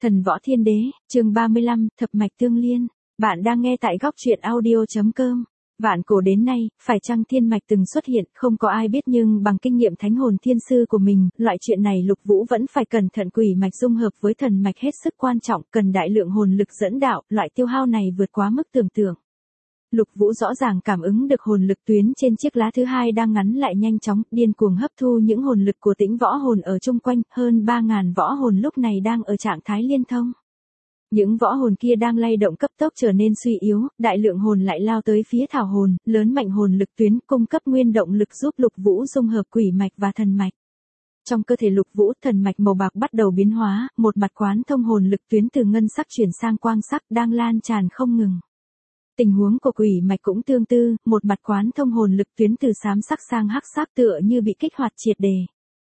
Thần Võ Thiên Đế, chương 35, Thập Mạch Tương Liên. Bạn đang nghe tại góc truyện audio.com. Vạn cổ đến nay, phải chăng thiên mạch từng xuất hiện, không có ai biết, nhưng bằng kinh nghiệm thánh hồn thiên sư của mình, loại chuyện này Lục Vũ vẫn phải cẩn thận. Quỷ mạch dung hợp với thần mạch hết sức quan trọng, cần đại lượng hồn lực dẫn đạo, loại tiêu hao này vượt quá mức tưởng tượng. Lục Vũ rõ ràng cảm ứng được hồn lực tuyến trên chiếc lá thứ hai đang ngắn lại nhanh chóng, điên cuồng hấp thu những hồn lực của Tĩnh võ hồn ở chung quanh, hơn 3.000 võ hồn lúc này đang ở trạng thái liên thông. Những võ hồn kia đang lay động cấp tốc trở nên suy yếu, đại lượng hồn lại lao tới phía thảo hồn, lớn mạnh hồn lực tuyến, cung cấp nguyên động lực giúp Lục Vũ dung hợp quỷ mạch và thần mạch. Trong cơ thể Lục Vũ, thần mạch màu bạc bắt đầu biến hóa, một mặt quán thông hồn lực tuyến từ ngân sắc chuyển sang quang sắc đang lan tràn không ngừng. Tình huống của quỷ mạch cũng tương tự, một mặt quán thông hồn lực tuyến từ xám sắc sang hắc sắc tựa như bị kích hoạt triệt đề.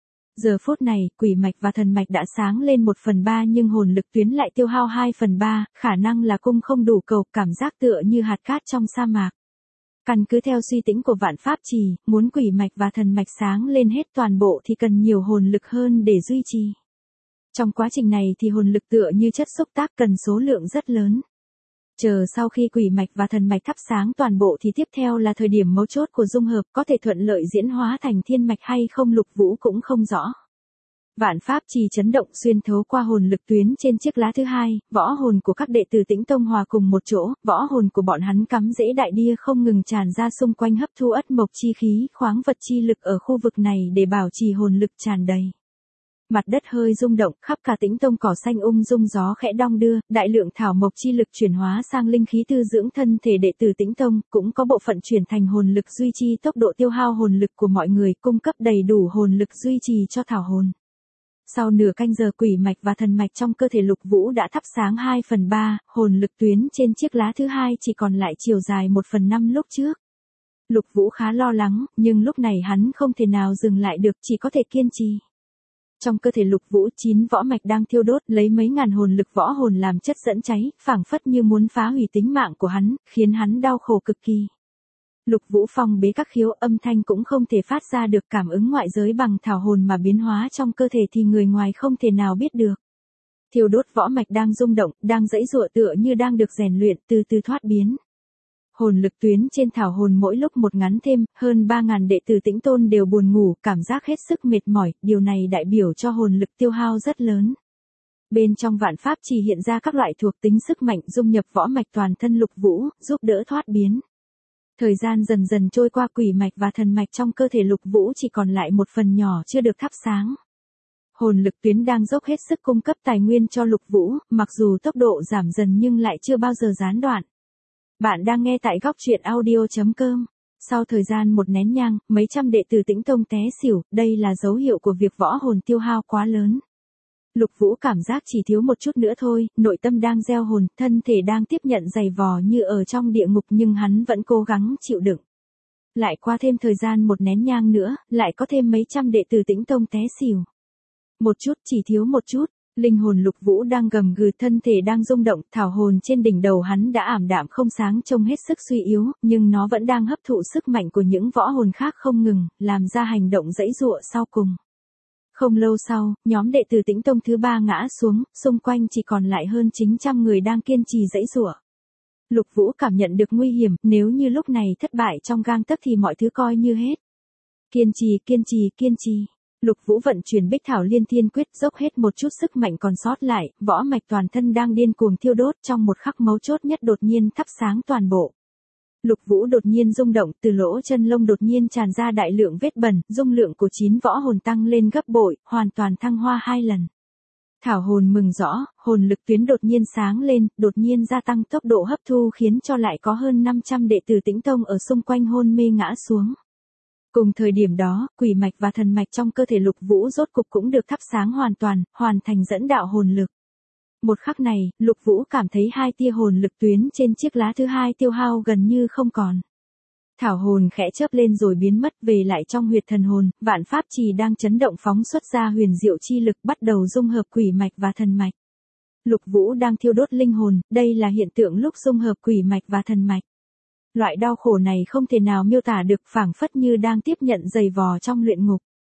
Giờ phút này, quỷ mạch và thần mạch đã sáng lên 1/3 nhưng hồn lực tuyến lại tiêu hao 2/3, khả năng là cung không đủ cầu, cảm giác tựa như hạt cát trong sa mạc. Căn cứ theo suy tính của Vạn Pháp Trì, muốn quỷ mạch và thần mạch sáng lên hết toàn bộ thì cần nhiều hồn lực hơn để duy trì. Trong quá trình này thì hồn lực tựa như chất xúc tác cần số lượng rất lớn. Chờ sau khi quỷ mạch và thần mạch thắp sáng toàn bộ thì tiếp theo là thời điểm mấu chốt của dung hợp, có thể thuận lợi diễn hóa thành thiên mạch hay không Lục Vũ cũng không rõ. Vạn Pháp Trì chấn động xuyên thấu qua hồn lực tuyến trên chiếc lá thứ hai, võ hồn của các đệ tử Tĩnh Tông hòa cùng một chỗ, võ hồn của bọn hắn cắm rễ đại địa không ngừng tràn ra xung quanh hấp thu ất mộc chi khí, khoáng vật chi lực ở khu vực này để bảo trì hồn lực tràn đầy. Mặt đất hơi rung động, khắp cả Tĩnh Tông cỏ xanh rung gió khẽ đong đưa, đại lượng thảo mộc chi lực chuyển hóa sang linh khí tư dưỡng thân thể đệ tử Tĩnh Tông, cũng có bộ phận chuyển thành hồn lực duy trì tốc độ tiêu hao hồn lực của mọi người, cung cấp đầy đủ hồn lực duy trì cho thảo hồn. Sau nửa canh giờ quỷ mạch và thần mạch trong cơ thể Lục Vũ đã thắp sáng 2/3, hồn lực tuyến trên chiếc lá thứ hai chỉ còn lại chiều dài 1/5 lúc trước. Lục Vũ khá lo lắng, nhưng lúc này hắn không thể nào dừng lại được, chỉ có thể kiên trì. Trong cơ thể Lục Vũ 9 võ mạch đang thiêu đốt, lấy mấy ngàn hồn lực võ hồn làm chất dẫn cháy, phảng phất như muốn phá hủy tính mạng của hắn, khiến hắn đau khổ cực kỳ. Lục Vũ phong bế các khiếu, âm thanh cũng không thể phát ra được, cảm ứng ngoại giới bằng thảo hồn mà biến hóa trong cơ thể thì người ngoài không thể nào biết được. Thiêu đốt võ mạch đang rung động, đang giãy giụa tựa như đang được rèn luyện, từ từ thoát biến. Hồn lực tuyến trên thảo hồn mỗi lúc một ngắn thêm, hơn 3.000 đệ tử Tĩnh Tôn đều buồn ngủ, cảm giác hết sức mệt mỏi, điều này đại biểu cho hồn lực tiêu hao rất lớn. Bên trong Vạn Pháp Trì hiện ra các loại thuộc tính sức mạnh dung nhập võ mạch toàn thân Lục Vũ, giúp đỡ thoát biến. Thời gian dần dần trôi qua, quỷ mạch và thần mạch trong cơ thể Lục Vũ chỉ còn lại một phần nhỏ chưa được thắp sáng. Hồn lực tuyến đang dốc hết sức cung cấp tài nguyên cho Lục Vũ, mặc dù tốc độ giảm dần nhưng lại chưa bao giờ gián đoạn. Bạn đang nghe tại góc truyện audio.com. Sau thời gian một nén nhang, mấy trăm đệ tử Tĩnh Tông té xỉu, đây là dấu hiệu của việc võ hồn tiêu hao quá lớn. Lục Vũ cảm giác chỉ thiếu một chút nữa thôi, nội tâm đang gieo hồn, thân thể đang tiếp nhận giày vò như ở trong địa ngục nhưng hắn vẫn cố gắng chịu đựng. Lại qua thêm thời gian một nén nhang nữa, lại có thêm mấy trăm đệ tử Tĩnh Tông té xỉu. Một chút, chỉ thiếu một chút. Linh hồn Lục Vũ đang gầm gừ, thân thể đang rung động, thảo hồn trên đỉnh đầu hắn đã ảm đạm không sáng, trông hết sức suy yếu, nhưng nó vẫn đang hấp thụ sức mạnh của những võ hồn khác không ngừng, làm ra hành động giãy giụa sau cùng. Không lâu sau, nhóm đệ tử Tĩnh Tông thứ 3 ngã xuống, xung quanh chỉ còn lại hơn 900 người đang kiên trì giãy giụa. Lục Vũ cảm nhận được nguy hiểm, nếu như lúc này thất bại trong gang tấc thì mọi thứ coi như hết. Kiên trì, kiên trì, kiên trì. Lục Vũ vận chuyển Bích Thảo Liên Thiên Quyết, dốc hết một chút sức mạnh còn sót lại, võ mạch toàn thân đang điên cuồng thiêu đốt, trong một khắc mấu chốt nhất đột nhiên thắp sáng toàn bộ. Lục Vũ đột nhiên rung động, từ lỗ chân lông đột nhiên tràn ra đại lượng vết bẩn, dung lượng của 9 võ hồn tăng lên gấp bội, hoàn toàn thăng hoa 2 lần. Thảo hồn mừng rõ, hồn lực tuyến đột nhiên sáng lên, đột nhiên gia tăng tốc độ hấp thu khiến cho lại có hơn 500 đệ tử Tĩnh Tông ở xung quanh hôn mê ngã xuống. Cùng thời điểm đó, quỷ mạch và thần mạch trong cơ thể Lục Vũ rốt cục cũng được thắp sáng hoàn toàn, hoàn thành dẫn đạo hồn lực. Một khắc này, Lục Vũ cảm thấy 2 tia hồn lực tuyến trên chiếc lá thứ hai tiêu hao gần như không còn. Thảo hồn khẽ chớp lên rồi biến mất, về lại trong huyệt thần hồn, Vạn Pháp Trì đang chấn động phóng xuất ra huyền diệu chi lực, bắt đầu dung hợp quỷ mạch và thần mạch. Lục Vũ đang thiêu đốt linh hồn, đây là hiện tượng lúc dung hợp quỷ mạch và thần mạch. Loại đau khổ này không thể nào miêu tả được, phảng phất như đang tiếp nhận giày vò trong luyện ngục.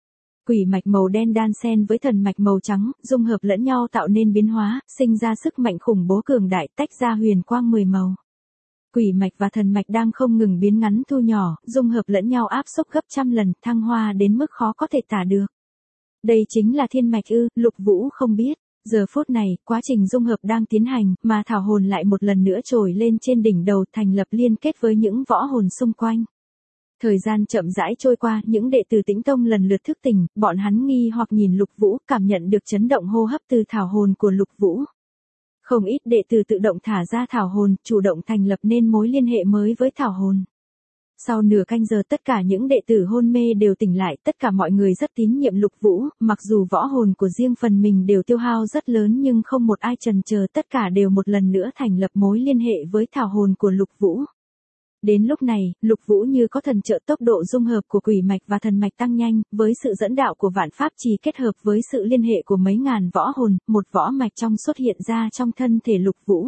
Quỷ mạch màu đen đan xen với thần mạch màu trắng, dung hợp lẫn nhau tạo nên biến hóa, sinh ra sức mạnh khủng bố cường đại, tách ra huyền quang 10 màu. Quỷ mạch và thần mạch đang không ngừng biến ngắn thu nhỏ, dung hợp lẫn nhau áp xúc gấp trăm lần, thăng hoa đến mức khó có thể tả được. Đây chính là thiên mạch ư? Lục Vũ không biết. Giờ phút này, quá trình dung hợp đang tiến hành, mà thảo hồn lại một lần nữa trồi lên trên đỉnh đầu, thành lập liên kết với những võ hồn xung quanh. Thời gian chậm rãi trôi qua, những đệ tử Tĩnh Tông lần lượt thức tỉnh, bọn hắn nghi hoặc nhìn Lục Vũ, cảm nhận được chấn động hô hấp từ thảo hồn của Lục Vũ. Không ít đệ tử tự động thả ra thảo hồn, chủ động thành lập nên mối liên hệ mới với thảo hồn. Sau nửa canh giờ tất cả những đệ tử hôn mê đều tỉnh lại, tất cả mọi người rất tín nhiệm Lục Vũ, mặc dù võ hồn của riêng phần mình đều tiêu hao rất lớn nhưng không một ai chần chờ, tất cả đều một lần nữa thành lập mối liên hệ với thảo hồn của Lục Vũ. Đến lúc này, Lục Vũ như có thần trợ, tốc độ dung hợp của quỷ mạch và thần mạch tăng nhanh, với sự dẫn đạo của vạn pháp trì kết hợp với sự liên hệ của mấy ngàn võ hồn, một võ mạch trong xuất hiện ra trong thân thể Lục Vũ.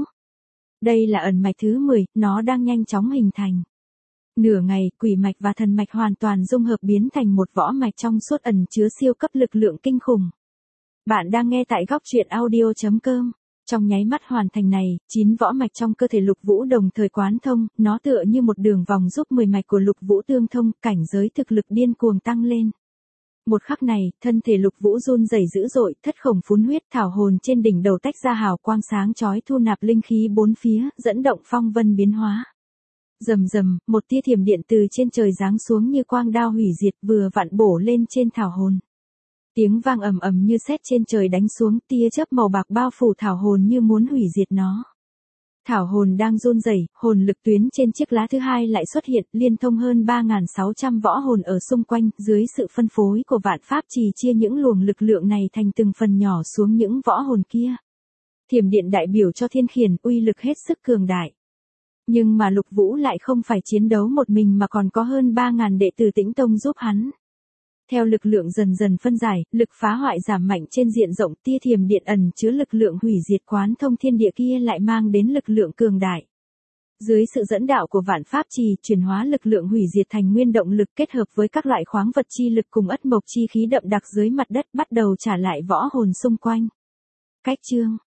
Đây là ẩn mạch thứ 10, nó đang nhanh chóng hình thành. Nửa ngày, quỷ mạch và thần mạch hoàn toàn dung hợp biến thành một võ mạch trong suốt ẩn chứa siêu cấp lực lượng kinh khủng. Bạn đang nghe tại góc truyện audio.com. Trong nháy mắt hoàn thành này, 9 võ mạch trong cơ thể Lục Vũ đồng thời quán thông, nó tựa như một đường vòng giúp 10 mạch của Lục Vũ tương thông, cảnh giới thực lực điên cuồng tăng lên. Một khắc này, thân thể Lục Vũ run rẩy dữ dội, thất khổng phún huyết, thảo hồn trên đỉnh đầu tách ra hào quang sáng chói thu nạp linh khí bốn phía, dẫn động phong vân biến hóa. Rầm rầm, một tia thiểm điện từ trên trời giáng xuống như quang đao hủy diệt, vừa vặn bổ lên trên thảo hồn. Tiếng vang ầm ầm như sét trên trời đánh xuống, tia chớp màu bạc bao phủ thảo hồn như muốn hủy diệt nó. Thảo hồn đang run rẩy, hồn lực tuyến trên chiếc lá thứ hai lại xuất hiện, liên thông hơn 3.600 võ hồn ở xung quanh, dưới sự phân phối của vạn pháp trì chia những luồng lực lượng này thành từng phần nhỏ xuống những võ hồn kia. Thiểm điện đại biểu cho thiên khiển, uy lực hết sức cường đại. Nhưng mà Lục Vũ lại không phải chiến đấu một mình mà còn có hơn 3.000 đệ tử Tĩnh Tông giúp hắn. Theo lực lượng dần dần phân giải, lực phá hoại giảm mạnh trên diện rộng, tia thiểm điện ẩn chứa lực lượng hủy diệt quán thông thiên địa kia lại mang đến lực lượng cường đại. Dưới sự dẫn đạo của vạn pháp trì, chuyển hóa lực lượng hủy diệt thành nguyên động lực kết hợp với các loại khoáng vật chi lực cùng ất mộc chi khí đậm đặc dưới mặt đất bắt đầu trả lại võ hồn xung quanh. Cách chương